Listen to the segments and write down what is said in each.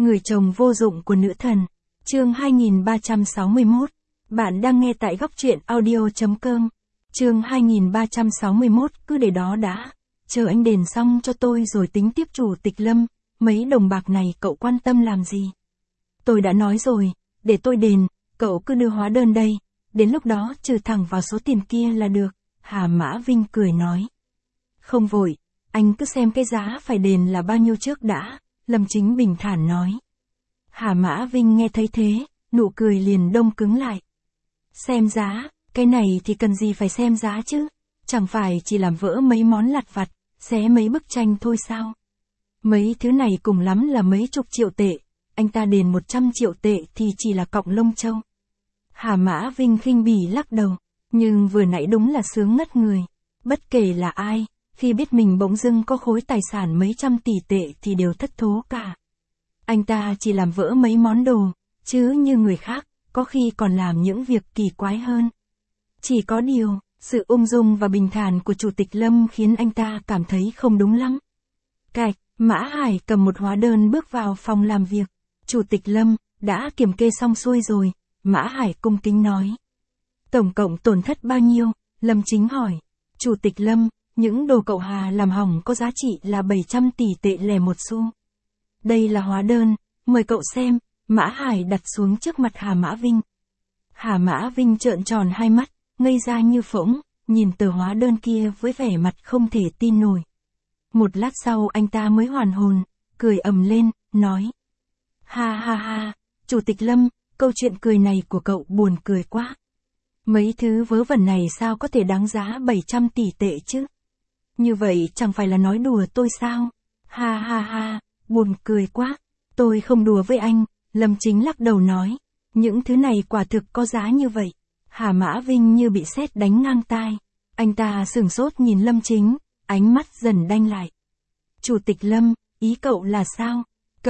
Người chồng vô dụng của nữ thần. Chương 2361. Bạn đang nghe tại góc truyện audio.com. Chương 2361, cứ để đó đã. Chờ anh đền xong cho tôi rồi tính tiếp. Chủ tịch Lâm, mấy đồng bạc này cậu quan tâm làm gì? Tôi đã nói rồi, để tôi đền, cậu cứ đưa hóa đơn đây, đến lúc đó trừ thẳng vào số tiền kia là được. Hà Mã Vinh cười nói. Không vội, anh cứ xem cái giá phải đền là bao nhiêu trước đã, Lâm Chính bình thản nói. Hà Mã Vinh nghe thấy thế, nụ cười liền đông cứng lại. Xem giá, cái này thì cần gì phải xem giá chứ, chẳng phải chỉ làm vỡ mấy món lặt vặt, xé mấy bức tranh thôi sao? Mấy thứ này cùng lắm là mấy chục triệu tệ, anh ta đền 100 triệu tệ thì chỉ là cọng lông châu. Hà Mã Vinh khinh bỉ lắc đầu, nhưng vừa nãy đúng là sướng ngất người. Bất kể là ai, khi biết mình bỗng dưng có khối tài sản mấy trăm tỷ tệ thì đều thất thố cả. Anh ta chỉ làm vỡ mấy món đồ, chứ như người khác, có khi còn làm những việc kỳ quái hơn. Chỉ có điều, sự ung dung và bình thản của Chủ tịch Lâm khiến anh ta cảm thấy không đúng lắm. Cạch, Mã Hải cầm một hóa đơn bước vào phòng làm việc. Chủ tịch Lâm, đã kiểm kê xong xuôi rồi, Mã Hải cung kính nói. Tổng cộng tổn thất bao nhiêu? Lâm Chính hỏi. Chủ tịch Lâm, những đồ cậu Hà làm hỏng có giá trị là 700 tỷ tệ lẻ một xu. Đây là hóa đơn, mời cậu xem, Mã Hải đặt xuống trước mặt Hà Mã Vinh. Hà Mã Vinh trợn tròn hai mắt, ngây ra như phỗng, nhìn tờ hóa đơn kia với vẻ mặt không thể tin nổi. Một lát sau anh ta mới hoàn hồn, cười ầm lên, nói. Ha ha ha, Chủ tịch Lâm, câu chuyện cười này của cậu buồn cười quá. Mấy thứ vớ vẩn này sao có thể đáng giá 700 tỷ tệ chứ? Như vậy chẳng phải là nói đùa tôi sao? Ha ha ha, buồn cười quá. Tôi không đùa với anh, Lâm Chính lắc đầu nói. Những thứ này quả thực có giá như vậy. Hà Mã Vinh như bị sét đánh ngang tai. Anh ta sửng sốt nhìn Lâm Chính, ánh mắt dần đanh lại. Chủ tịch Lâm, ý cậu là sao?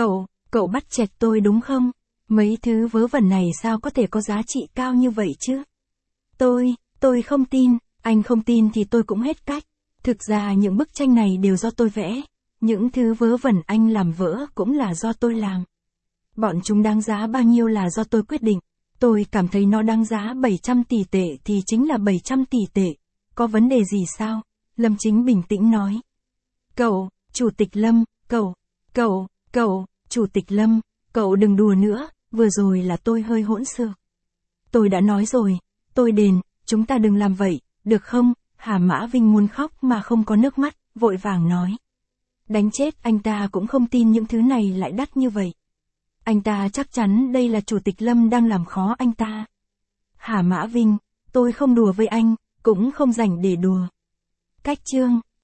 Cậu bắt chẹt tôi đúng không? Mấy thứ vớ vẩn này sao có thể có giá trị cao như vậy chứ? Tôi không tin, anh không tin thì tôi cũng hết cách. Thực ra những bức tranh này đều do tôi vẽ, những thứ vớ vẩn anh làm vỡ cũng là do tôi làm. Bọn chúng đáng giá bao nhiêu là do tôi quyết định, tôi cảm thấy nó đáng giá 700 tỷ tệ thì chính là 700 tỷ tệ, có vấn đề gì sao? Lâm Chính bình tĩnh nói. Chủ tịch Lâm, Chủ tịch Lâm, cậu đừng đùa nữa, vừa rồi là tôi hơi hỗn xược. Tôi đã nói rồi, tôi đền, chúng ta đừng làm vậy, được không? Hà Mã Vinh muốn khóc mà không có nước mắt, vội vàng nói. Đánh chết anh ta cũng không tin những thứ này lại đắt như vậy. Anh ta chắc chắn đây là Chủ tịch Lâm đang làm khó anh ta. Hà Mã Vinh, tôi không đùa với anh, cũng không rảnh để đùa. Cách chương.